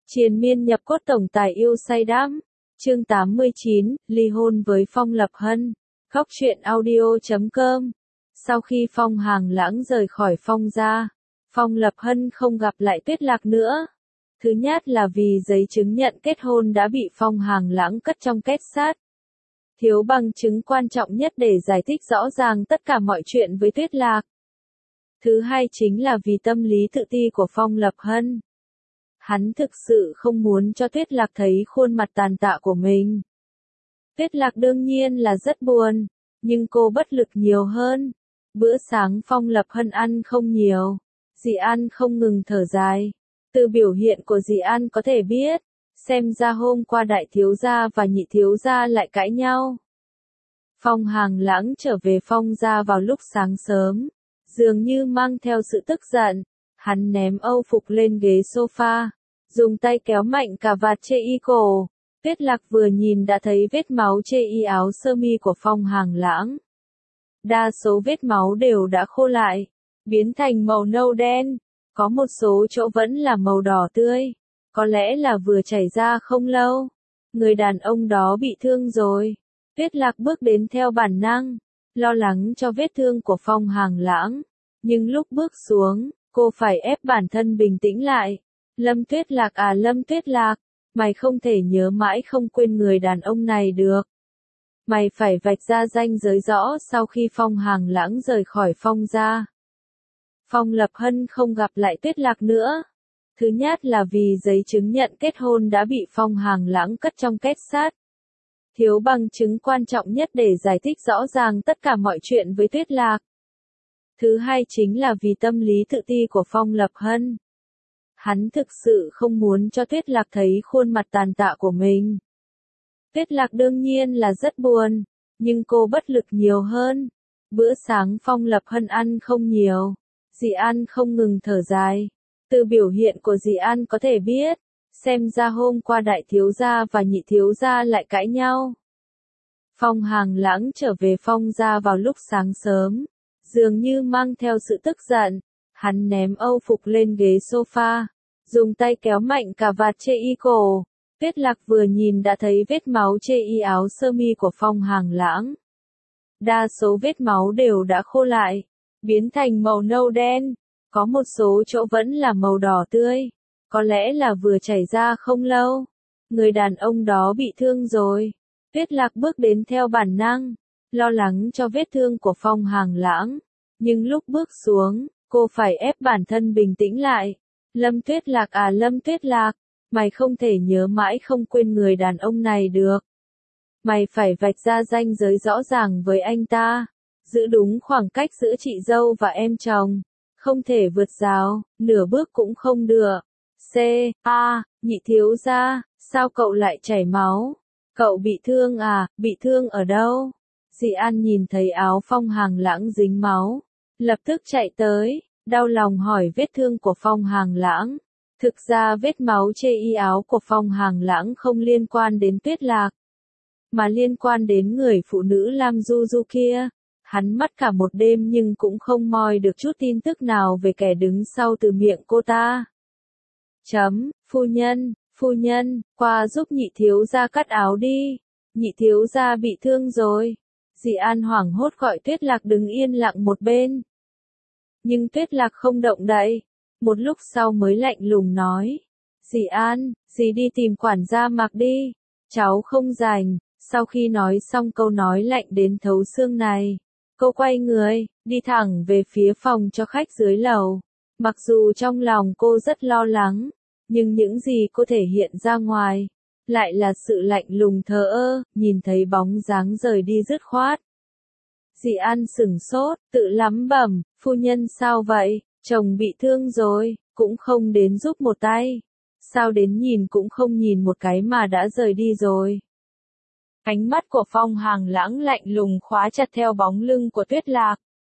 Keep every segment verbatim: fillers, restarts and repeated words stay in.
Triền miên nhập cốt tổng tài yêu say đắm. Chương tám mươi chín, ly hôn với Phong Lập Hân. Góc truyện audio chấm com. Sau khi Phong Hàng Lãng rời khỏi Phong gia, Phong Lập Hân không gặp lại Tuyết Lạc nữa. Thứ nhất là vì giấy chứng nhận kết hôn đã bị Phong Hàng Lãng cất trong kết sắt. Thiếu bằng chứng quan trọng nhất để giải thích rõ ràng tất cả mọi chuyện với Tuyết Lạc. Thứ hai chính là vì tâm lý tự ti của Phong Lập Hân. Hắn thực sự không muốn cho Tuyết Lạc thấy khuôn mặt tàn tạ của mình. Tuyết Lạc đương nhiên là rất buồn, nhưng cô bất lực nhiều hơn. Bữa sáng Phong Lập Hân ăn không nhiều, Dì An không ngừng thở dài. Từ biểu hiện của Dì An có thể biết, xem ra hôm qua đại thiếu gia và nhị thiếu gia lại cãi nhau. Phong Hàng Lãng trở về Phong gia vào lúc sáng sớm, dường như mang theo sự tức giận. Hắn ném âu phục lên ghế sofa, dùng tay kéo mạnh cà vạt chê y cổ. Tuyết Lạc vừa nhìn đã thấy vết máu chê y áo sơ mi của Phong Hàng Lãng. Đa số vết máu đều đã khô lại, biến thành màu nâu đen, có một số chỗ vẫn là màu đỏ tươi, có lẽ là vừa chảy ra không lâu. Người đàn ông đó bị thương rồi. Tuyết Lạc bước đến theo bản năng, lo lắng cho vết thương của Phong Hàng Lãng, nhưng lúc bước xuống, cô phải ép bản thân bình tĩnh lại. Lâm Tuyết Lạc à Lâm Tuyết Lạc, mày không thể nhớ mãi không quên người đàn ông này được. Mày phải vạch ra ranh giới rõ sau khi Phong Hàng Lãng rời khỏi Phong gia. Phong Lập Hân không gặp lại Tuyết Lạc nữa. Thứ nhất là vì giấy chứng nhận kết hôn đã bị Phong Hàng Lãng cất trong kết sắt. Thiếu bằng chứng quan trọng nhất để giải thích rõ ràng tất cả mọi chuyện với Tuyết Lạc. Thứ hai chính là vì tâm lý tự ti của Phong Lập Hân. Hắn thực sự không muốn cho Tuyết Lạc thấy khuôn mặt tàn tạ của mình. Tuyết Lạc đương nhiên là rất buồn, nhưng cô bất lực nhiều hơn. Bữa sáng Phong Lập Hân ăn không nhiều, Dì An không ngừng thở dài. Từ biểu hiện của Dì An có thể biết, xem ra hôm qua đại thiếu gia và nhị thiếu gia lại cãi nhau. Phong Hàng Lãng trở về Phong gia vào lúc sáng sớm, dường như mang theo sự tức giận. Hắn ném âu phục lên ghế sofa, dùng tay kéo mạnh cà vạt chê y cổ. Tuyết Lạc vừa nhìn đã thấy vết máu chê y áo sơ mi của Phong Hàng Lãng. Đa số vết máu đều đã khô lại, biến thành màu nâu đen, có một số chỗ vẫn là màu đỏ tươi, có lẽ là vừa chảy ra không lâu. Người đàn ông đó bị thương rồi. Tuyết Lạc bước đến theo bản năng, lo lắng cho vết thương của Phong Hàng Lãng, nhưng lúc bước xuống, cô phải ép bản thân bình tĩnh lại. Lâm Tuyết Lạc à Lâm Tuyết Lạc, mày không thể nhớ mãi không quên người đàn ông này được. Mày phải vạch ra ranh giới rõ ràng với anh ta, giữ đúng khoảng cách giữa chị dâu và em chồng, không thể vượt rào, nửa bước cũng không được. C. A. Nhị thiếu gia, sao cậu lại chảy máu? Cậu bị thương à, bị thương ở đâu? Dì An nhìn thấy áo Phong Hàng Lãng dính máu, lập tức chạy tới, đau lòng hỏi vết thương của Phong Hàng Lãng. Thực ra vết máu chê y áo của Phong Hàng Lãng không liên quan đến Tuyết Lạc, mà liên quan đến người phụ nữ Lam Du Du kia. Hắn mất cả một đêm nhưng cũng không moi được chút tin tức nào về kẻ đứng sau từ miệng cô ta. Chấm, phu nhân, phu nhân, qua giúp nhị thiếu gia cắt áo đi. Nhị thiếu gia bị thương rồi. Dì An hoảng hốt gọi Tuyết Lạc đứng yên lặng một bên. Nhưng Tuyết Lạc không động đậy. Một lúc sau mới lạnh lùng nói. Dì An, dì đi tìm quản gia Mạc đi. Cháu không rảnh. Sau khi nói xong câu nói lạnh đến thấu xương này, cô quay người, đi thẳng về phía phòng cho khách dưới lầu. Mặc dù trong lòng cô rất lo lắng, nhưng những gì cô thể hiện ra ngoài, lại là sự lạnh lùng thờ ơ, nhìn thấy bóng dáng rời đi dứt khoát. Dì An sửng sốt, tự lẩm bẩm, phu nhân sao vậy, chồng bị thương rồi, cũng không đến giúp một tay. Sao đến nhìn cũng không nhìn một cái mà đã rời đi rồi. Ánh mắt của Phong Hàng Lãng lạnh lùng khóa chặt theo bóng lưng của Tuyết Lạc.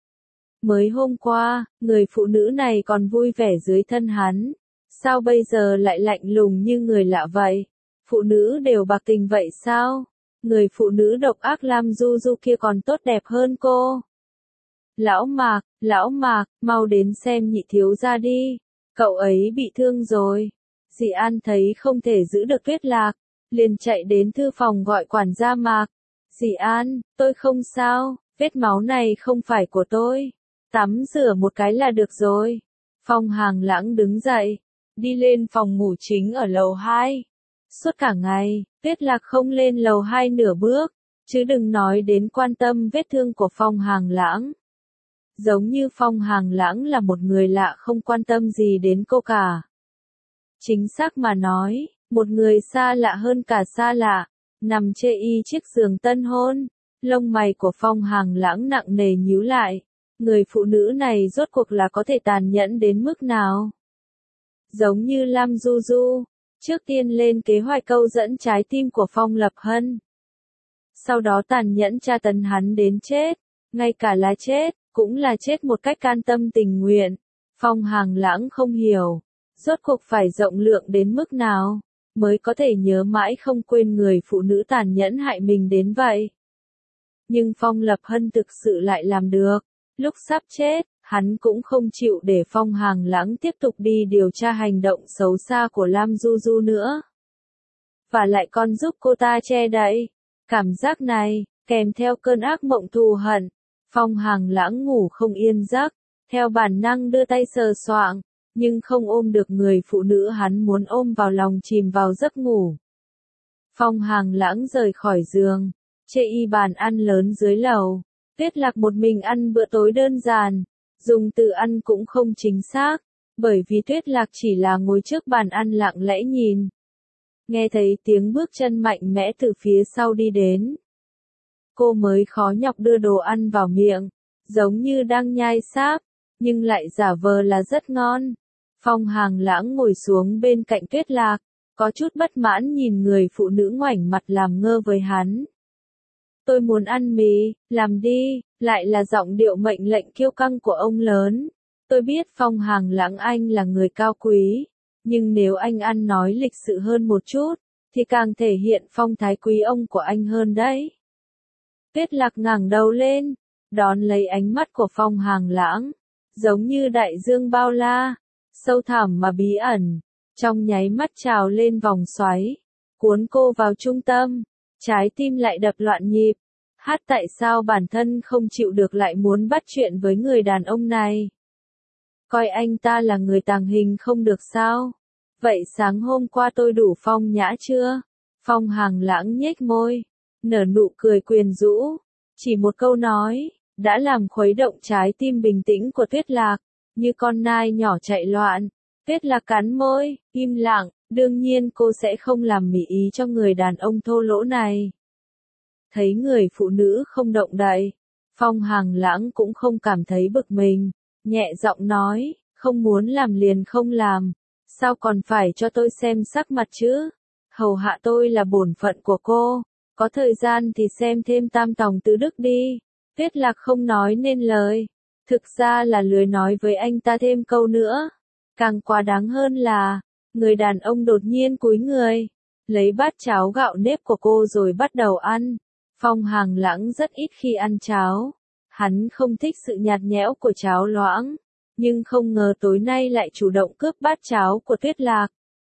Mới hôm qua, người phụ nữ này còn vui vẻ dưới thân hắn. Sao bây giờ lại lạnh lùng như người lạ vậy? Phụ nữ đều bạc tình vậy sao? Người phụ nữ độc ác Lam Du Du kia còn tốt đẹp hơn cô. Lão Mạc, lão Mạc, mau đến xem nhị thiếu gia đi. Cậu ấy bị thương rồi. Dì An thấy không thể giữ được Tuyết Lạc, liền chạy đến thư phòng gọi quản gia Mạc. Dì An, tôi không sao, vết máu này không phải của tôi. Tắm rửa một cái là được rồi. Phong Hàng Lãng đứng dậy, đi lên phòng ngủ chính ở lầu hai. Suốt cả ngày, Tuyết Lạc không lên lầu hai nửa bước, chứ đừng nói đến quan tâm vết thương của Phong Hàng Lãng. Giống như Phong Hàng Lãng là một người lạ không quan tâm gì đến cô cả. Chính xác mà nói, một người xa lạ hơn cả xa lạ, nằm chê y chiếc giường tân hôn, lông mày của Phong Hàng Lãng nặng nề nhíu lại. Người phụ nữ này rốt cuộc là có thể tàn nhẫn đến mức nào? Giống như Lam Du Du, trước tiên lên kế hoạch câu dẫn trái tim của Phong Lập Hân. Sau đó tàn nhẫn tra tấn hắn đến chết, ngay cả là chết, cũng là chết một cách can tâm tình nguyện. Phong Hàng Lãng không hiểu, rốt cuộc phải rộng lượng đến mức nào, mới có thể nhớ mãi không quên người phụ nữ tàn nhẫn hại mình đến vậy. Nhưng Phong Lập Hân thực sự lại làm được. Lúc sắp chết, hắn cũng không chịu để Phong Hàng Lãng tiếp tục đi điều tra hành động xấu xa của Lam Du Du nữa. Và lại còn giúp cô ta che đậy. Cảm giác này, kèm theo cơn ác mộng thù hận, Phong Hàng Lãng ngủ không yên giấc, theo bản năng đưa tay sờ soạng, nhưng không ôm được người phụ nữ hắn muốn ôm vào lòng chìm vào giấc ngủ. Phong Hàng Lãng rời khỏi giường, chê y bàn ăn lớn dưới lầu. Tuyết Lạc một mình ăn bữa tối đơn giản, dùng từ ăn cũng không chính xác, bởi vì Tuyết Lạc chỉ là ngồi trước bàn ăn lặng lẽ nhìn. Nghe thấy tiếng bước chân mạnh mẽ từ phía sau đi đến. Cô mới khó nhọc đưa đồ ăn vào miệng, giống như đang nhai sáp, nhưng lại giả vờ là rất ngon. Phong Hàng Lãng ngồi xuống bên cạnh Tuyết Lạc, có chút bất mãn nhìn người phụ nữ ngoảnh mặt làm ngơ với hắn. Tôi muốn ăn mì, làm đi, lại là giọng điệu mệnh lệnh kiêu căng của ông lớn. Tôi biết Phong Hàng Lãng anh là người cao quý, nhưng nếu anh ăn nói lịch sự hơn một chút, thì càng thể hiện phong thái quý ông của anh hơn đấy. Tuyết Lạc ngẩng đầu lên, đón lấy ánh mắt của Phong Hàng Lãng, giống như đại dương bao la, sâu thẳm mà bí ẩn, trong nháy mắt trào lên vòng xoáy, cuốn cô vào trung tâm. Trái tim lại đập loạn nhịp. Hát tại sao bản thân không chịu được lại muốn bắt chuyện với người đàn ông này? Coi anh ta là người tàng hình không được sao? Vậy sáng hôm qua tôi đủ phong nhã chưa? Phong Hàng Lãng nhếch môi, nở nụ cười quyến rũ. Chỉ một câu nói, đã làm khuấy động trái tim bình tĩnh của Tuyết Lạc, như con nai nhỏ chạy loạn. Tuyết Lạc cắn môi, im lặng. Đương nhiên cô sẽ không làm mỉ ý cho người đàn ông thô lỗ này. Thấy người phụ nữ không động đậy, Phong Hàng Lãng cũng không cảm thấy bực mình, nhẹ giọng nói, không muốn làm liền không làm, sao còn phải cho tôi xem sắc mặt chứ? Hầu hạ tôi là bổn phận của cô, có thời gian thì xem thêm Tam Tòng Tứ Đức đi. Tuyết Lạc không nói nên lời, thực ra là lười nói với anh ta thêm câu nữa. Càng quá đáng hơn là, người đàn ông đột nhiên cúi người, lấy bát cháo gạo nếp của cô rồi bắt đầu ăn. Phong Hàng Lãng rất ít khi ăn cháo. Hắn không thích sự nhạt nhẽo của cháo loãng, nhưng không ngờ tối nay lại chủ động cướp bát cháo của Tuyết Lạc.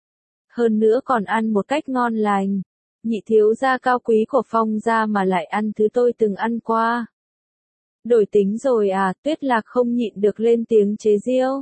Hơn nữa còn ăn một cách ngon lành. Nhị thiếu gia cao quý của Phong gia mà lại ăn thứ tôi từng ăn qua. Đổi tính rồi à? Tuyết Lạc không nhịn được lên tiếng chế giễu.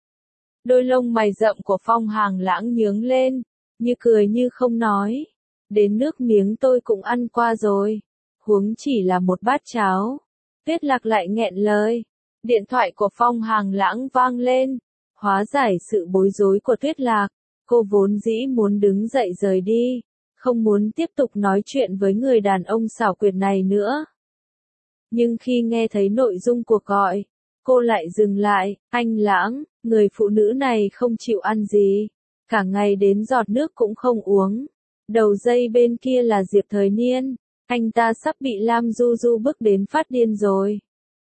Đôi lông mày rậm của Phong Hàng Lãng nhướng lên, như cười như không nói. Đến nước miếng tôi cũng ăn qua rồi, huống chỉ là một bát cháo. Tuyết Lạc lại nghẹn lời. Điện thoại của Phong Hàng Lãng vang lên, hóa giải sự bối rối của Tuyết Lạc. Cô vốn dĩ muốn đứng dậy rời đi, không muốn tiếp tục nói chuyện với người đàn ông xảo quyệt này nữa. Nhưng khi nghe thấy nội dung cuộc gọi, cô lại dừng lại. Anh Lãng, người phụ nữ này không chịu ăn gì, cả ngày đến giọt nước cũng không uống. Đầu dây bên kia là Diệp Thời Niên, anh ta sắp bị Lam Du Du bức đến phát điên rồi.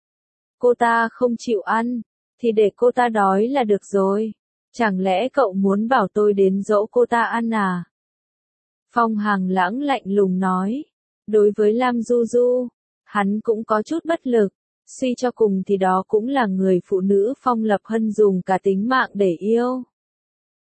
Cô ta không chịu ăn, thì để cô ta đói là được rồi. Chẳng lẽ cậu muốn bảo tôi đến dỗ cô ta ăn à? Phong Hàng Lãng lạnh lùng nói. Đối với Lam Du Du, hắn cũng có chút bất lực. Suy cho cùng thì đó cũng là người phụ nữ Phong Lập Hân dùng cả tính mạng để yêu.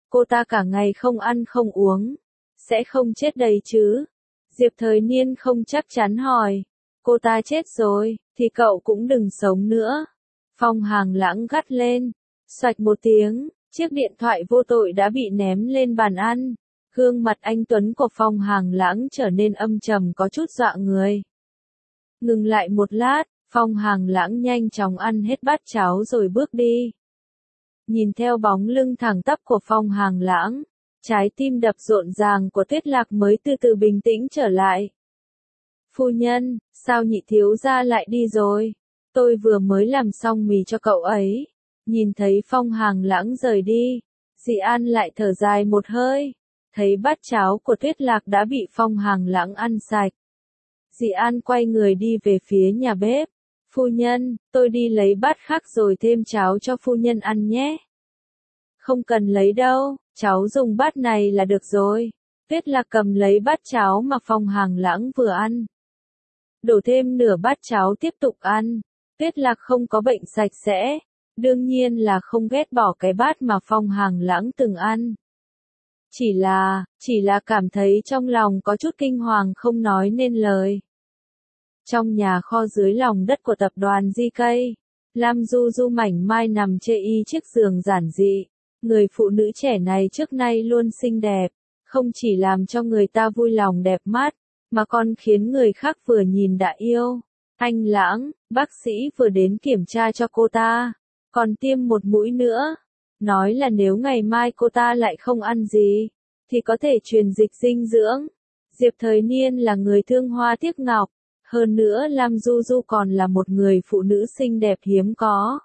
cô ta cả ngày không ăn không uống, sẽ không chết đấy chứ? Diệp Thời Niên không chắc chắn hỏi. Cô ta chết rồi, thì cậu cũng đừng sống nữa. Phong Hàng Lãng gắt lên. Xoạch một tiếng, chiếc điện thoại vô tội đã bị ném lên bàn ăn. Gương mặt anh tuấn của Phong Hàng Lãng trở nên âm trầm có chút dọa người. Ngừng lại một lát, Phong Hàng Lãng nhanh chóng ăn hết bát cháo rồi bước đi. Nhìn theo bóng lưng thẳng tắp của Phong Hàng Lãng, trái tim đập rộn ràng của Tuyết Lạc mới từ từ bình tĩnh trở lại. Phu nhân, sao nhị thiếu gia lại đi rồi? Tôi vừa mới làm xong mì cho cậu ấy. Nhìn thấy Phong Hàng Lãng rời đi, Dị An lại thở dài một hơi. Thấy bát cháo của Tuyết Lạc đã bị Phong Hàng Lãng ăn sạch. Dị An quay người đi về phía nhà bếp. Phu nhân, tôi đi lấy bát khác rồi thêm cháo cho phu nhân ăn nhé. Không cần lấy đâu, cháu dùng bát này là được rồi. Tuyết Lạc cầm lấy bát cháo mà Phong Hàng Lãng vừa ăn. Đổ thêm nửa bát cháo tiếp tục ăn. Tuyết Lạc không có bệnh sạch sẽ, đương nhiên là không ghét bỏ cái bát mà Phong Hàng Lãng từng ăn. Chỉ là, chỉ là cảm thấy trong lòng có chút kinh hoàng không nói nên lời. Trong nhà kho dưới lòng đất của tập đoàn gi cây, Lam Du Du mảnh mai nằm chê y chiếc giường giản dị. Người phụ nữ trẻ này trước nay luôn xinh đẹp, không chỉ làm cho người ta vui lòng đẹp mắt, mà còn khiến người khác vừa nhìn đã yêu. Anh Lãng, bác sĩ vừa đến kiểm tra cho cô ta, còn tiêm một mũi nữa. Nói là nếu ngày mai cô ta lại không ăn gì, thì có thể truyền dịch dinh dưỡng. Diệp Thời Niên là người thương hoa tiếc ngọc, hơn nữa Lam Du Du còn là một người phụ nữ xinh đẹp hiếm có.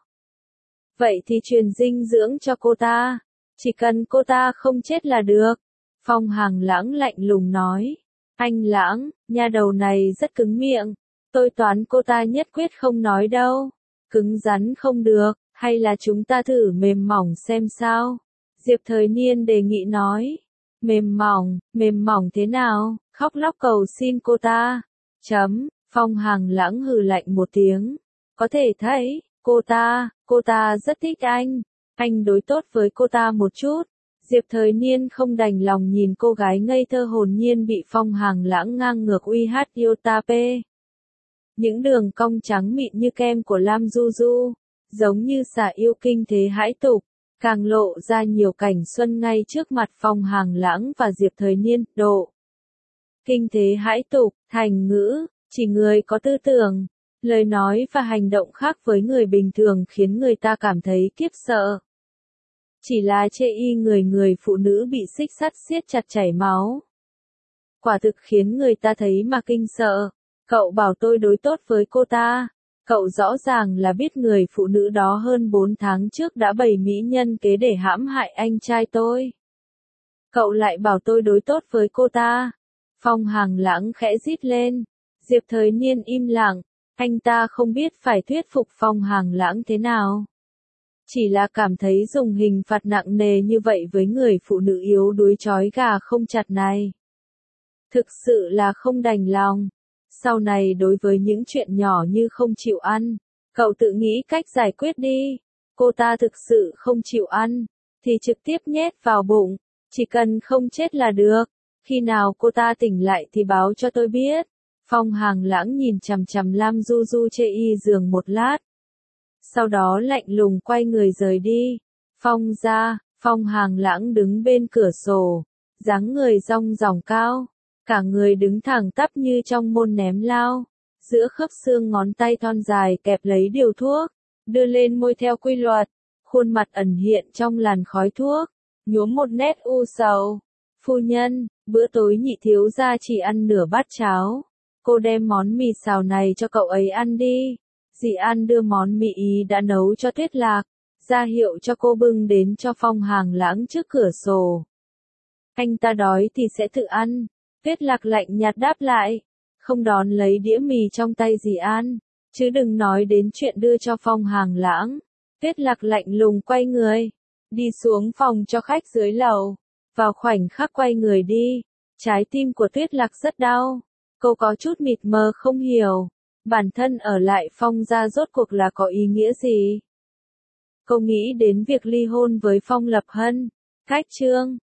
Vậy thì truyền dinh dưỡng cho cô ta, chỉ cần cô ta không chết là được. Phong Hàng Lãng lạnh lùng nói. Anh Lãng, nha đầu này rất cứng miệng, tôi toán cô ta nhất quyết không nói đâu. Cứng rắn không được, hay là chúng ta thử mềm mỏng xem sao? Diệp Thời Niên đề nghị nói. Mềm mỏng, mềm mỏng thế nào? Khóc lóc cầu xin cô ta. Chấm, Phong Hàng Lãng hừ lạnh một tiếng. Có thể thấy, cô ta, cô ta rất thích anh. Anh đối tốt với cô ta một chút. Diệp Thời Niên không đành lòng nhìn cô gái ngây thơ hồn nhiên bị Phong Hàng Lãng ngang ngược uy hát iota pê. Những đường cong trắng mịn như kem của Lam Du Du, giống như xà yêu kinh thế hãi tục, càng lộ ra nhiều cảnh xuân ngay trước mặt Phong Hàng Lãng và Diệp Thời Niên. Độ kinh thế hãi tục, thành ngữ, chỉ người có tư tưởng, lời nói và hành động khác với người bình thường khiến người ta cảm thấy kiếp sợ. Chỉ là chê y người người phụ nữ bị xích sắt siết chặt chảy máu. Quả thực khiến người ta thấy mà kinh sợ. Cậu bảo tôi đối tốt với cô ta. Cậu rõ ràng là biết người phụ nữ đó hơn bốn tháng trước đã bày mỹ nhân kế để hãm hại anh trai tôi. Cậu lại bảo tôi đối tốt với cô ta. Phong Hàng Lãng khẽ rít lên. Diệp Thời Niên im lặng. Anh ta không biết phải thuyết phục Phong Hàng Lãng thế nào. Chỉ là cảm thấy dùng hình phạt nặng nề như vậy với người phụ nữ yếu đuối trói gà không chặt này. Thực sự là không đành lòng. Sau này đối với những chuyện nhỏ như không chịu ăn, cậu tự nghĩ cách giải quyết đi. Cô ta thực sự không chịu ăn, thì trực tiếp nhét vào bụng, chỉ cần không chết là được. Khi nào cô ta tỉnh lại thì báo cho tôi biết. Phong Hàng Lãng nhìn chằm chằm Lam Du Du chê y giường một lát. Sau đó lạnh lùng quay người rời đi. Phong ra, Phong Hàng Lãng đứng bên cửa sổ, dáng người rong ròng cao, cả người đứng thẳng tắp như trong môn ném lao, giữa khớp xương ngón tay thon dài kẹp lấy điều thuốc, đưa lên môi theo quy luật, khuôn mặt ẩn hiện trong làn khói thuốc, nhuốm một nét u sầu. Phu nhân, bữa tối nhị thiếu gia chỉ ăn nửa bát cháo, cô đem món mì xào này cho cậu ấy ăn đi. Dị An đưa món mì ý đã nấu cho Tuyết Lạc, ra hiệu cho cô bưng đến cho Phong Hàng Lãng trước cửa sổ. Anh ta đói thì sẽ tự ăn. Tuyết Lạc lạnh nhạt đáp lại, không đón lấy đĩa mì trong tay Dị An, chứ đừng nói đến chuyện đưa cho Phong Hàng Lãng. Tuyết Lạc lạnh lùng quay người, đi xuống phòng cho khách dưới lầu. Vào khoảnh khắc quay người đi, trái tim của Tuyết Lạc rất đau. Cô có chút mịt mờ không hiểu, bản thân ở lại Phong gia rốt cuộc là có ý nghĩa gì. Cô nghĩ đến việc ly hôn với Phong Lập Hân, Cách chương